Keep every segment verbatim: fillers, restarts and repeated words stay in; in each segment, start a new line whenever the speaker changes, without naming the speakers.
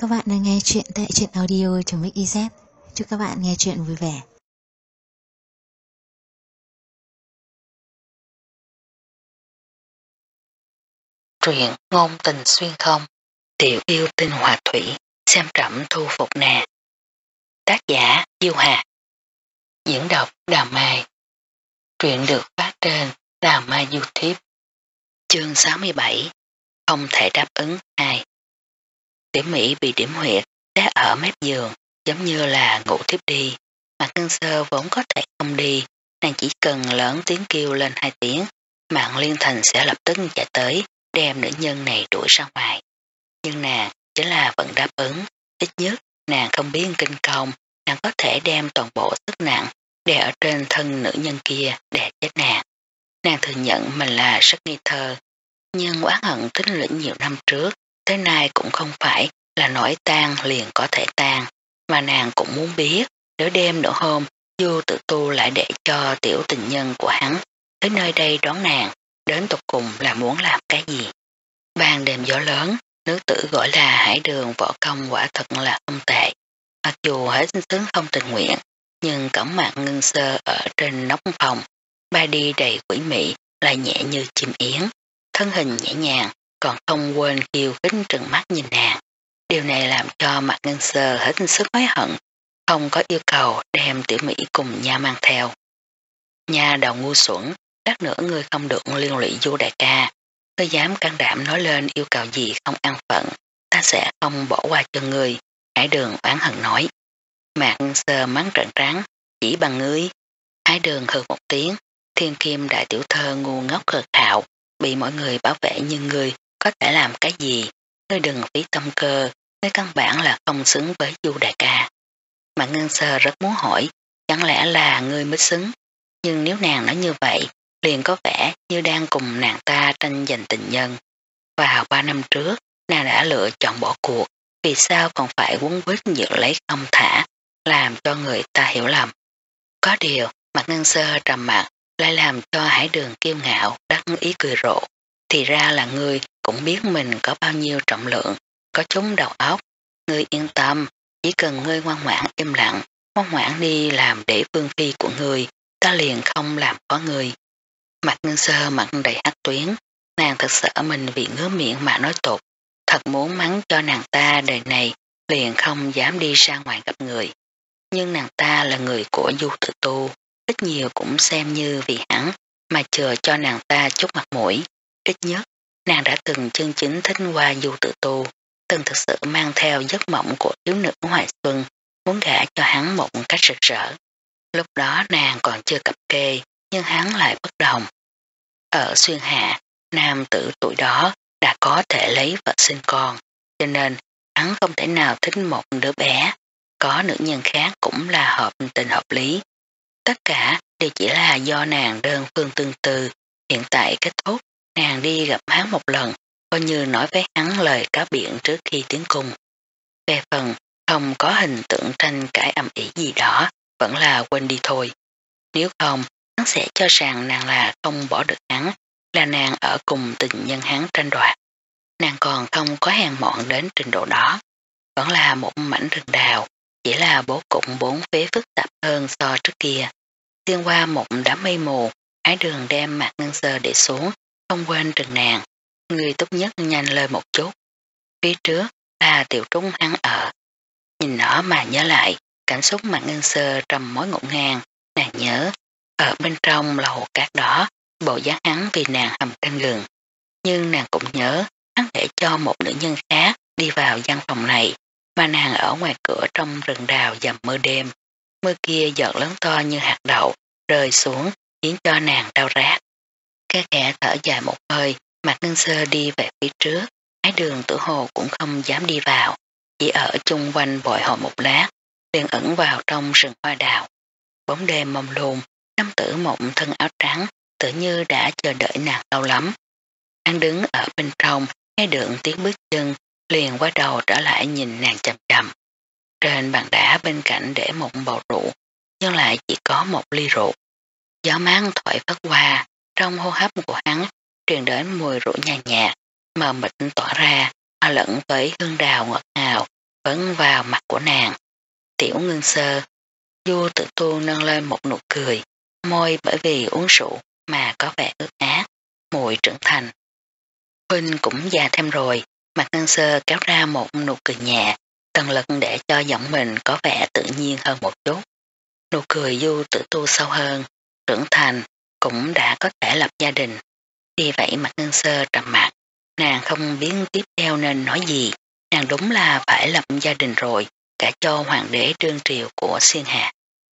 các bạn đang nghe chuyện tại truyện audio.mixyz. Chúc các bạn nghe chuyện vui vẻ.
Truyện ngôn tình xuyên không, tiểu yêu tinh hòa thủy, xem trẫm thu phục nàng. Tác giả Diêu Hà. Diễn đọc Đào Mai. Truyện được phát trên Đào Mai YouTube. Chương sáu mươi bảy. Không thể đáp ứng hai. Tiểu Mỹ bị điểm huyệt đá ở mép giường, giống như là ngủ tiếp đi. Mạc Ngân Sơ vốn có thể không đi, nàng chỉ cần lớn tiếng kêu lên hai tiếng, Mạng Liên Thành sẽ lập tức chạy tới, đem nữ nhân này đuổi ra ngoài. Nhưng nàng chính là vẫn đáp ứng, ít nhất nàng không biết kinh công, nàng có thể đem toàn bộ sức nặng đè ở trên thân nữ nhân kia để chết nàng. Nàng thừa nhận mình là rất nghi thơ, nhưng oán hận tích lũy nhiều năm trước, tới nay cũng không phải là nổi tan liền có thể tan, mà nàng cũng muốn biết, nửa đêm nửa hôm, Du Tử Tu lại để cho tiểu tình nhân của hắn tới nơi đây đón nàng, đến tục cùng là muốn làm cái gì. Ban đêm gió lớn, nữ tử gọi là Hải Đường võ công quả thật là không tệ. Mặc dù hết tướng không tình nguyện, nhưng cổng Mạc Ngân Sơ ở trên nóc phòng, ba đi đầy quỷ mị lại nhẹ như chim yến, thân hình nhẹ nhàng, còn không quên khiêu khích trừng mắt nhìn nàng. Điều này làm cho Mạc Ngân Sơ hết sức hối hận, không có yêu cầu đem tiểu Mỹ cùng nha mang theo. Nha đầu ngu xuẩn, lát nữa ngươi không được liên lụy Du đại ca. Ngươi dám can đảm nói lên yêu cầu gì không an phận, ta sẽ không bỏ qua cho ngươi, Hải Đường oán hận nói. Mạc Ngân Sơ mắng trợn trắng, chỉ bằng ngươi. Hải Đường hừ một tiếng, thiên kim đại tiểu thơ ngu ngốc cờ khạo, bị mọi người bảo vệ như ngươi có thể làm cái gì, ngươi đừng phí tâm cơ, ngươi căn bản là không xứng với Du đại ca. Mạc Ngân Sơ rất muốn hỏi, chẳng lẽ là ngươi mới xứng, nhưng nếu nàng nói như vậy, liền có vẻ như đang cùng nàng ta tranh giành tình nhân. Vào ba năm trước, nàng đã lựa chọn bỏ cuộc, vì sao còn phải quấn quýt giữ lấy không thả, làm cho người ta hiểu lầm. Có điều, Mạc Ngân Sơ trầm mặt, lại làm cho Hải Đường kiêu ngạo, đắc ý cười rộ. Thì ra là ngươi cũng biết mình có bao nhiêu trọng lượng, có chúng đầu óc. Ngươi yên tâm, chỉ cần ngươi ngoan ngoãn im lặng, ngoan ngoãn đi làm để vương phi của ngươi, ta liền không làm có ngươi. Mạc Ngân Sơ mặt đầy hắc tuyến, nàng thật sợ mình vì ngứa miệng mà nói tục, thật muốn mắng cho nàng ta đời này liền không dám đi ra ngoài gặp người. Nhưng nàng ta là người của Du Tử Tu, ít nhiều cũng xem như vì hắn mà chờ cho nàng ta chút mặt mũi. Ít nhất, nàng đã từng chân chính thích qua Du Tử Tu, từng thực sự mang theo giấc mộng của thiếu nữ hoài xuân, muốn gả cho hắn một cách rực rỡ. Lúc đó nàng còn chưa cập kê, nhưng hắn lại bất đồng. Ở Xuyên Hạ, nam tử tuổi đó đã có thể lấy vợ sinh con, cho nên hắn không thể nào thích một đứa bé, có nữ nhân khác cũng là hợp tình hợp lý. Tất cả đều chỉ là do nàng đơn phương tương tư, hiện tại kết thúc, nàng đi gặp hắn một lần, coi như nói với hắn lời cáo biệt trước khi tiến cung. Về phần không có hình tượng tranh cãi ầm ĩ gì đó, vẫn là quên đi thôi. Nếu không, hắn sẽ cho rằng nàng là không bỏ được hắn, là nàng ở cùng tình nhân hắn tranh đoạt. Nàng còn không có hèn mọn đến trình độ đó, vẫn là một mảnh rừng đào, chỉ là bố cục bốn phía phức tạp hơn so trước kia. Xuyên qua một đám mây mù, Hải Đường đem Mạc Ngân Sơ để xuống, không quên rừng nàng. Người tốt nhất nhanh lên một chút. Phía trước là tiểu trúng hắn ở. Nhìn nó mà nhớ lại, cảnh xúc Mạc Ngân Sơ trầm mối ngổn ngang, nàng nhớ, ở bên trong lầu cát đó, bộ dáng hắn vì nàng hầm canh gừng. Nhưng nàng cũng nhớ, hắn để cho một nữ nhân khác đi vào gian phòng này, mà nàng ở ngoài cửa trong rừng đào dầm mưa đêm. Mưa kia giọt lớn to như hạt đậu, rơi xuống, khiến cho nàng đau rát. Cái kẻ thở dài một hơi, Mạc Ngân Sơ đi về phía trước, Hải Đường Tử Hồ cũng không dám đi vào, chỉ ở chung quanh bồi hồi một lát, liền ẩn vào trong rừng hoa đào. Bóng đêm mông lung, nam tử mộng thân áo trắng, tự như đã chờ đợi nàng lâu lắm. Hắn đứng ở bên trong, nghe được tiếng bước chân, liền quay đầu trở lại nhìn nàng chầm chầm. Trên bàn đá bên cạnh để một bầu rượu, nhưng lại chỉ có một ly rượu. Gió mát thổi phất qua, trong hô hấp của hắn truyền đến mùi rượu nhàn nhạt, mờ mịt tỏa ra, hòa lẫn với hương đào ngọt ngào, phấn vào mặt của nàng. Tiểu Ngưng Sơ, Du Tử Tu nâng lên một nụ cười, môi bởi vì uống rượu mà có vẻ ướt át, muội trưởng thành. Huynh cũng già thêm rồi, Mạc Ngân Sơ kéo ra một nụ cười nhẹ, tận lực để cho giọng mình có vẻ tự nhiên hơn một chút. Nụ cười Du Tử Tu sâu hơn, trưởng thành, cũng đã có thể lập gia đình. Vì vậy Mạc Ngân Sơ trầm mặt, nàng không biết tiếp theo nên nói gì, nàng đúng là phải lập gia đình rồi, cả cho hoàng đế trương triều của Xuyên Hà.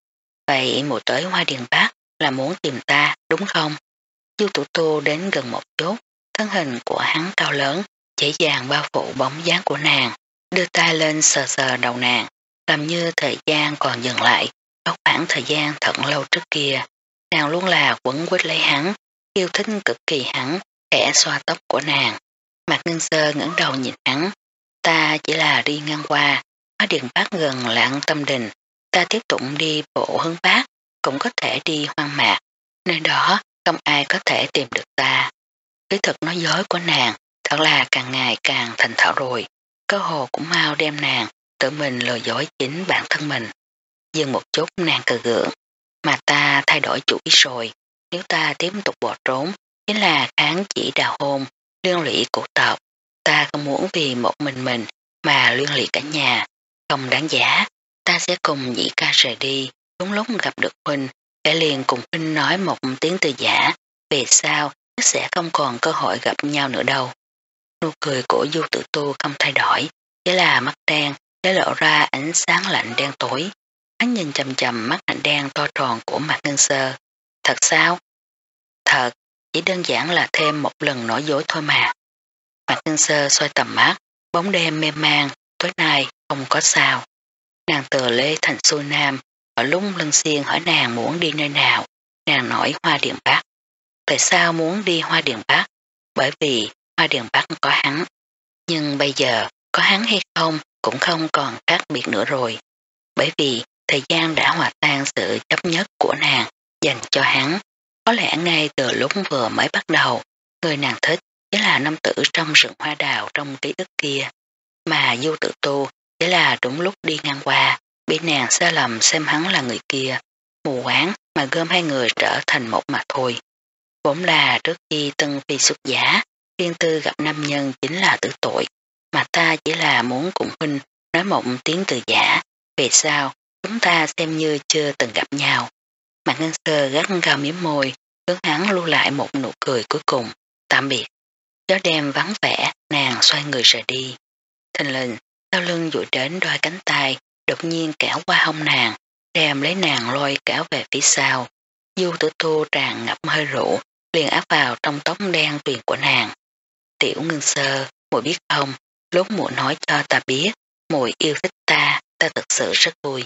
Vậy mùa tới Hoa Điền Bắc là muốn tìm ta, đúng không? Du Tử Tu đến gần một chút, thân hình của hắn cao lớn, dễ dàng bao phủ bóng dáng của nàng, đưa tay lên sờ sờ đầu nàng, làm như thời gian còn dừng lại, có khoảng thời gian thật lâu trước kia. Nàng luôn là quấn quýt lấy hắn, yêu thích cực kỳ hắn, khẽ xoa tóc của nàng. Mạc Ngân Sơ ngẩng đầu nhìn hắn, ta chỉ là đi ngang qua, Hoa Điền Bắc gần Lạng Tâm Đình, ta tiếp tục đi bộ hướng Bắc, cũng có thể đi Hoang Mạc, nơi đó không ai có thể tìm được ta. Cái thật nói dối của nàng thật là càng ngày càng thành thạo rồi, cơ hồ cũng mau đem nàng tự mình lừa dối chính bản thân mình. Dừng một chút nàng cười gượng, mà ta thay đổi chủ ý rồi, nếu ta tiếp tục bỏ trốn chính là kháng chỉ đào hôn, liên lụy của tộc, ta không muốn vì một mình mình mà liên lụy cả nhà, không đáng giá, ta sẽ cùng Nhĩ Ca rời đi, đúng lúc gặp được huynh, sẽ liền cùng huynh nói một tiếng từ giả, về sau sẽ không còn cơ hội gặp nhau nữa đâu. Nụ cười của Du Tử Tu không thay đổi, chỉ là mắt đen để lộ ra ánh sáng lạnh đen tối. Hắn nhìn chầm chầm mắt hạnh đen to tròn của Mạc Ngân Sơ. Thật sao? Thật, chỉ đơn giản là thêm một lần nói dối thôi mà. Mạc Ngân Sơ xoay tầm mắt, bóng đêm mê man, tối nay không có sao. Nàng từ Lê Thành xuôi Nam, ở lúc Lân Xiên hỏi nàng muốn đi nơi nào, nàng nói Hoa Điền Bắc. Tại sao muốn đi Hoa Điền Bắc? Bởi vì Hoa Điền Bắc có hắn. Nhưng bây giờ có hắn hay không cũng không còn khác biệt nữa rồi. Bởi vì thời gian đã hòa tan sự chấp nhất của nàng dành cho hắn. Có lẽ ngay từ lúc vừa mới bắt đầu, người nàng thích chính là nam tử trong rừng hoa đào trong ký ức kia. Mà Du Tử Tu chỉ là đúng lúc đi ngang qua, bị nàng sai lầm xem hắn là người kia, mù quáng mà gom hai người trở thành một mà thôi. Vốn là trước khi Tân Phi xuất giá, Thiên Tư gặp nam nhân chính là tử tội, mà ta chỉ là muốn cùng huynh nói một tiếng từ giả, về sau chúng ta xem như chưa từng gặp nhau. Mạc Ngân Sơ gắt gao miếm môi, hướng hắn lưu lại một nụ cười cuối cùng, tạm biệt. Gió đêm vắng vẻ, nàng xoay người rời đi. Thình lình, sau lưng duỗi đến đôi cánh tay, đột nhiên kéo qua hông nàng, đem lấy nàng lôi kéo về phía sau. Du Tử Tu tràn ngập hơi rượu, liền áp vào trong tóc đen tuyền của nàng. Tiểu Ngân Sơ, muội biết không, lúc muội nói cho ta biết, muội yêu thích ta, ta thực sự rất vui.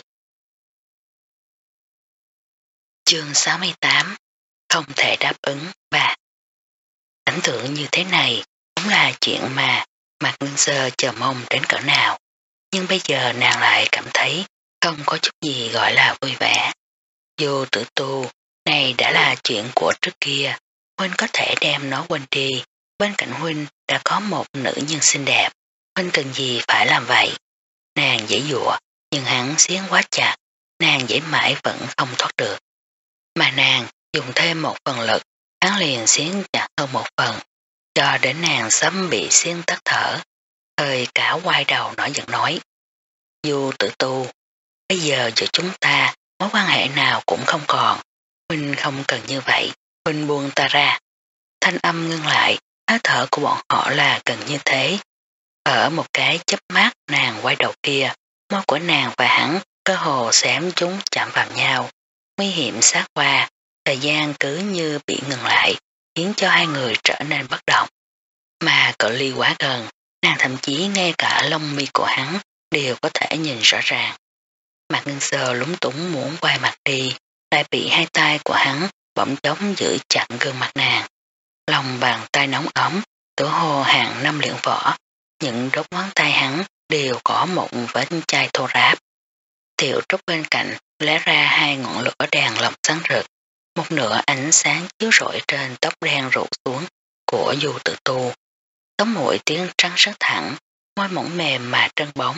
Chương sáu mươi tám, không thể đáp ứng ba. Cảnh tượng như thế này cũng là chuyện mà Mạc Ngân Sơ chờ mong đến cỡ nào, nhưng bây giờ nàng lại cảm thấy không có chút gì gọi là vui vẻ. Vô Tử Tu, này đã là chuyện của trước kia, huynh có thể đem nó quên đi, bên cạnh huynh đã có một nữ nhân xinh đẹp, huynh cần gì phải làm vậy. Nàng dễ dụa, nhưng hắn xiến quá chặt, nàng dễ mãi vẫn không thoát được. Mà nàng dùng thêm một phần lực, hắn liền xiến chặt hơn một phần, cho đến nàng sắp bị xiến tắt thở. Thời cả quay đầu nổi giận nói, Du Tử Tu, bây giờ giữa chúng ta mối quan hệ nào cũng không còn, huynh không cần như vậy, huynh buông ta ra. Thanh âm ngưng lại, hơi thở của bọn họ là gần như thế. Ở một cái chớp mắt nàng quay đầu kia, môi của nàng và hắn cơ hồ xém chúng chạm vào nhau. Nguy hiểm sát qua, thời gian cứ như bị ngừng lại, khiến cho hai người trở nên bất động. Mà cự ly quá gần, nàng thậm chí ngay cả lông mi của hắn đều có thể nhìn rõ ràng. Mạc Ngân Sơ lúng túng muốn quay mặt đi, lại bị hai tay của hắn bỗng chóng giữ chặn gương mặt nàng. Lòng bàn tay nóng ấm, tựa hồ hàng năm luyện võ, những đốt ngón tay hắn đều có một vết chai thô ráp. Tiểu Trúc bên cạnh lấy ra hai ngọn lửa đèn lồng sáng rực, một nửa ánh sáng chiếu rọi trên tóc đen rủ xuống của Du Tử Tu. Tóc mũi tiếng trắng rất thẳng, môi mỏng mềm mà trơn bóng,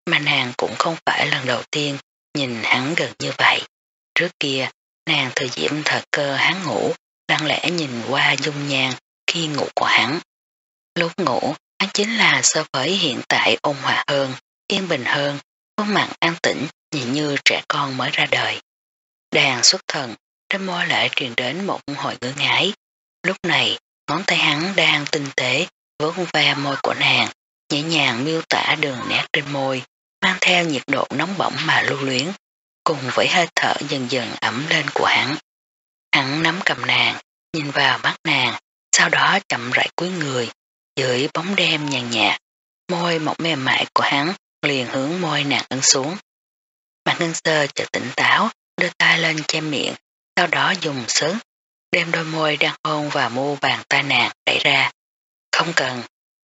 mà nàng cũng không phải lần đầu tiên nhìn hắn gần như vậy. Trước kia, nàng thừa diễm thời cơ hắn ngủ, lặng lẽ nhìn qua dung nhan khi ngủ của hắn. Lúc ngủ, hắn chính là so với hiện tại ôn hòa hơn, yên bình hơn, khuôn mặt an tĩnh, nhìn như trẻ con mới ra đời. Đàn xuất thần, trên môi lại truyền đến một hồi ngứa ngái. Lúc này, ngón tay hắn đang tinh tế, vuốt ve môi của nàng, nhẹ nhàng miêu tả đường nét trên môi, mang theo nhiệt độ nóng bỏng mà lưu luyến, cùng với hơi thở dần dần ẩm lên của hắn. Hắn nắm cầm nàng, nhìn vào mắt nàng, sau đó chậm rãi cúi người, dưới bóng đêm nhàn nhạt, môi mỏng mềm mại của hắn liền hướng môi nàng ấn xuống. Mạc Ngân Sơ chợt tỉnh táo, đưa tay lên che miệng, sau đó dùng sức, đem đôi môi đang hôn vào mu bàn tay nàng đẩy ra. Không cần.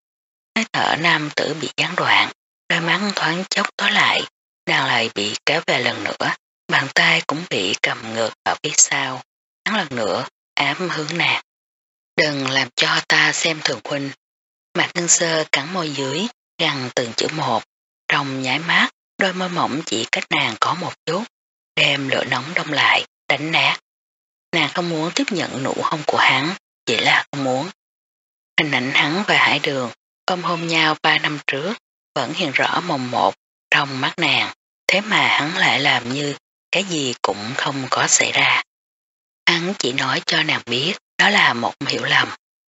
Hơi thở nam tử bị gián đoạn, đôi mắt thoáng chốc tối lại, nàng lại bị kéo về lần nữa, bàn tay cũng bị cầm ngược ở phía sau. Hắn lần nữa ám hướng nàng. Đừng làm cho ta xem thường huynh. Mạc Ngân Sơ cắn môi dưới, gằn từng chữ một, trong nháy mắt, đôi môi mỏng chỉ cách nàng có một chút, đem lửa nóng đông lại, đánh nát. Nàng không muốn tiếp nhận nụ hôn của hắn, chỉ là không muốn. Hình ảnh hắn và Hải Đường ôm hôn nhau ba năm trước vẫn hiện rõ mồn một trong mắt nàng, thế mà hắn lại làm như cái gì cũng không có xảy ra. Hắn chỉ nói cho nàng biết đó là một hiểu lầm.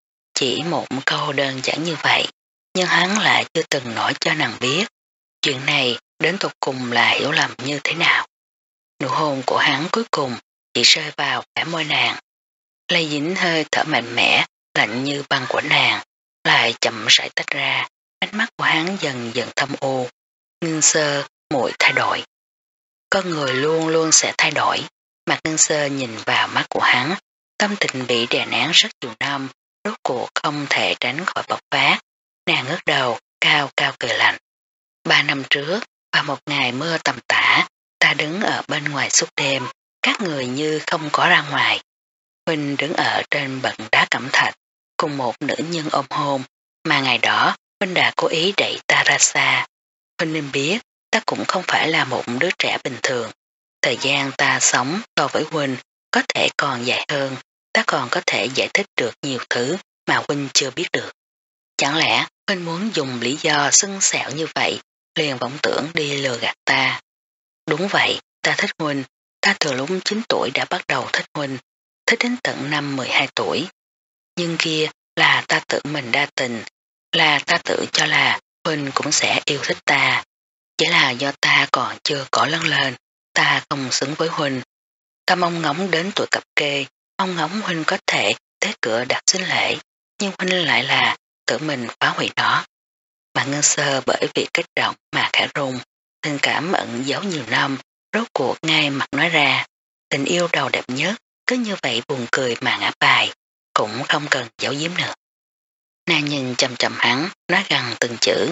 Chỉ một câu đơn giản như vậy, nhưng hắn lại chưa từng nói cho nàng biết chuyện này đến tột cùng là hiểu lầm như thế nào. Nụ hôn của hắn cuối cùng chỉ rơi vào vẻ môi nàng, lây dính hơi thở mạnh mẽ, lạnh như băng của nàng, lại chậm rãi tách ra, ánh mắt của hắn dần dần thâm u. Ngân Sơ, muội thay đổi. Con người luôn luôn sẽ thay đổi. Mạc Ngân Sơ nhìn vào mắt của hắn, tâm tình bị đè nén rất nhiều năm, rốt cuộc không thể tránh khỏi bộc phát. Nàng ngước đầu, cao cao cười lạnh. Ba năm trước, vào một ngày mưa tầm tã, ta đứng ở bên ngoài suốt đêm, các người như không có ra ngoài. Huynh đứng ở trên bậc đá cẩm thạch, cùng một nữ nhân ôm hôn, mà ngày đó Huynh đã cố ý đẩy ta ra xa. Huynh nên biết, ta cũng không phải là một đứa trẻ bình thường. Thời gian ta sống so với Huynh có thể còn dài hơn, ta còn có thể giải thích được nhiều thứ mà Huynh chưa biết được. Chẳng lẽ Huynh muốn dùng lý do xưng xẻo như vậy, liền vọng tưởng đi lừa gạt ta? Đúng vậy, ta thích Huynh, ta từ lúc chín tuổi đã bắt đầu thích Huynh, thích đến tận năm mười hai tuổi. Nhưng kia là ta tự mình đa tình, là ta tự cho là Huynh cũng sẽ yêu thích ta. Chỉ là do ta còn chưa có lớn lên, ta không xứng với Huynh. Ta mong ngóng đến tuổi cập kê, mong ngóng Huynh có thể tới cửa đặt xin lễ, nhưng Huynh lại là tự mình phá hủy nó. Mà Ngân Sơ bởi vì kích động mà khẽ run, tình cảm ẩn giấu nhiều năm, rốt cuộc ngay mặt nói ra, tình yêu đầu đẹp nhất, cứ như vậy buồn cười mà ngã bài, cũng không cần giấu giếm nữa. Nàng nhìn chầm chầm hắn, nói gần từng chữ,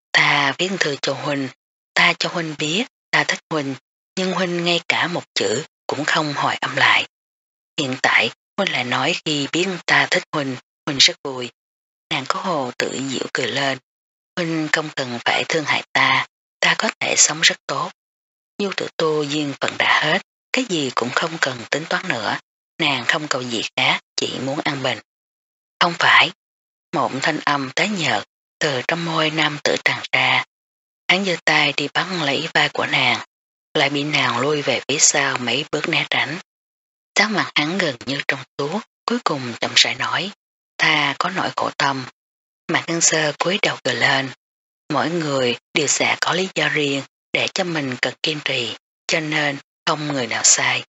ta viết thư cho Huynh, ta cho Huynh biết, ta thích Huynh, nhưng Huynh ngay cả một chữ cũng không hỏi âm lại. Hiện tại, Huynh lại nói khi biết ta thích Huynh, Huynh rất vui. Nàng có hồ tự diệu cười lên, Huynh không cần phải thương hại ta, ta có thể sống rất tốt. Du Tử Tu duyên phận đã hết, cái gì cũng không cần tính toán nữa, nàng không cầu gì khác, chỉ muốn an bình. Không phải, một thanh âm tái nhợt từ trong môi nam tử tràn ra. Hắn giơ tay đi bắt lấy vai của nàng, lại bị nàng lui về phía sau mấy bước né tránh. Sắc mặt hắn gần như trong suốt, cuối cùng chậm rãi nói, ta có nỗi khổ tâm. Mạc Ngân Sơ cúi đầu cười lên, mỗi người đều sẽ có lý do riêng để cho mình cần kiên trì, cho nên không người nào sai.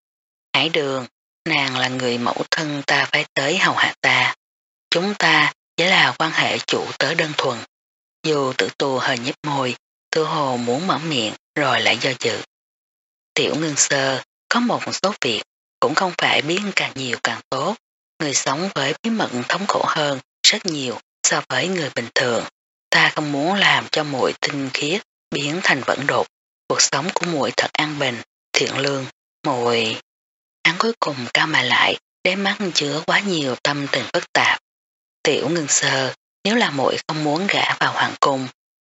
Hải Đường, nàng là người mẫu thân ta phải tới hầu hạ ta. Chúng ta chỉ là quan hệ chủ tớ đơn thuần. Dù Tử Tu hơi nhếch môi, tự hồ muốn mở miệng rồi lại do dự. Tiểu Ngân Sơ, có một số việc cũng không phải biết càng nhiều càng tốt. Người sống với bí mật thống khổ hơn rất nhiều so với người bình thường. Ta không muốn làm cho muội tinh khiết biến thành vẫn đột. Cuộc sống của muội thật an bình, thiện lương. Muội... Hắn cuối cùng cao mà lại, đáy mắt chứa quá nhiều tâm tình phức tạp. Tiểu Ngân Sơ, nếu là muội không muốn gả vào hoàng cung,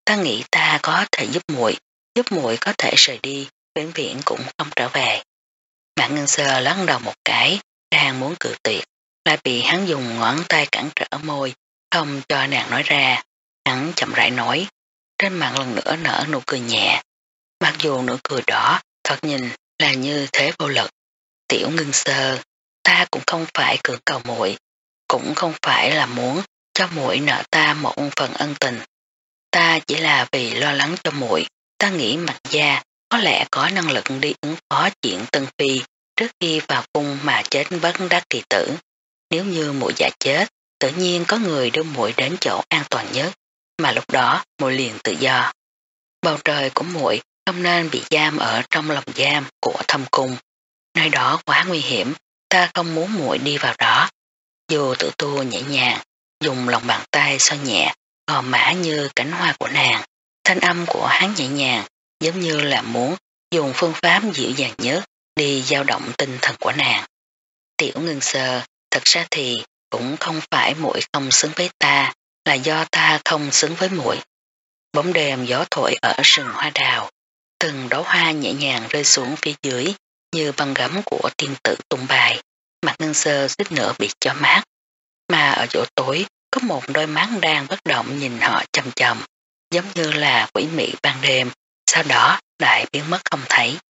ta nghĩ ta có thể giúp muội, giúp muội có thể rời đi, vĩnh viễn cũng không trở về. Mạc Ngân Sơ lắc đầu một cái, đang muốn cự tuyệt, lại bị hắn dùng ngón tay cản trở môi, không cho nàng nói ra. Hắn chậm rãi nói, trên mặt lần nữa nở nụ cười nhẹ. Mặc dù nụ cười đó thật nhìn là như thế vô lực. Tiểu Ngân Sơ, ta cũng không phải cưỡng cầu muội, cũng không phải là muốn cho muội nợ ta một phần ân tình. Ta chỉ là vì lo lắng cho muội, ta nghĩ Mạc gia có lẽ có năng lực đi ứng phó chuyện Tân Phi trước khi vào cung mà chết bất đắc kỳ tử. Nếu như muội giả chết, tự nhiên có người đưa muội đến chỗ an toàn nhất, mà lúc đó muội liền tự do. Bầu trời của muội không nên bị giam ở trong lòng giam của thâm cung. Nơi đó quá nguy hiểm, ta không muốn muội đi vào đó. Dù tự tu nhẹ nhàng, dùng lòng bàn tay xoa nhẹ, gò má như cánh hoa của nàng. Thanh âm của hắn nhẹ nhàng, giống như là muốn dùng phương pháp dịu dàng nhất đi dao động tinh thần của nàng. Tiểu Ngân Sơ, thật ra thì cũng không phải muội không xứng với ta, là do ta không xứng với muội. Bóng đêm gió thổi ở rừng hoa đào, từng đóa hoa nhẹ nhàng rơi xuống phía dưới như băng gấm của tiên tử tung bài. Mạc Ngân Sơ suýt nữa bị cho mát, mà ở chỗ tối có một đôi mắt đang bất động nhìn họ chầm chầm, giống như là quỷ mị ban đêm, sau đó lại biến mất không thấy.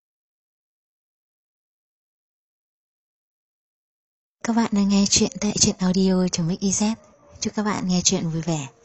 Các bạn đang nghe chuyện tại truyện audio.mix.iz. Chúc các bạn nghe chuyện vui vẻ.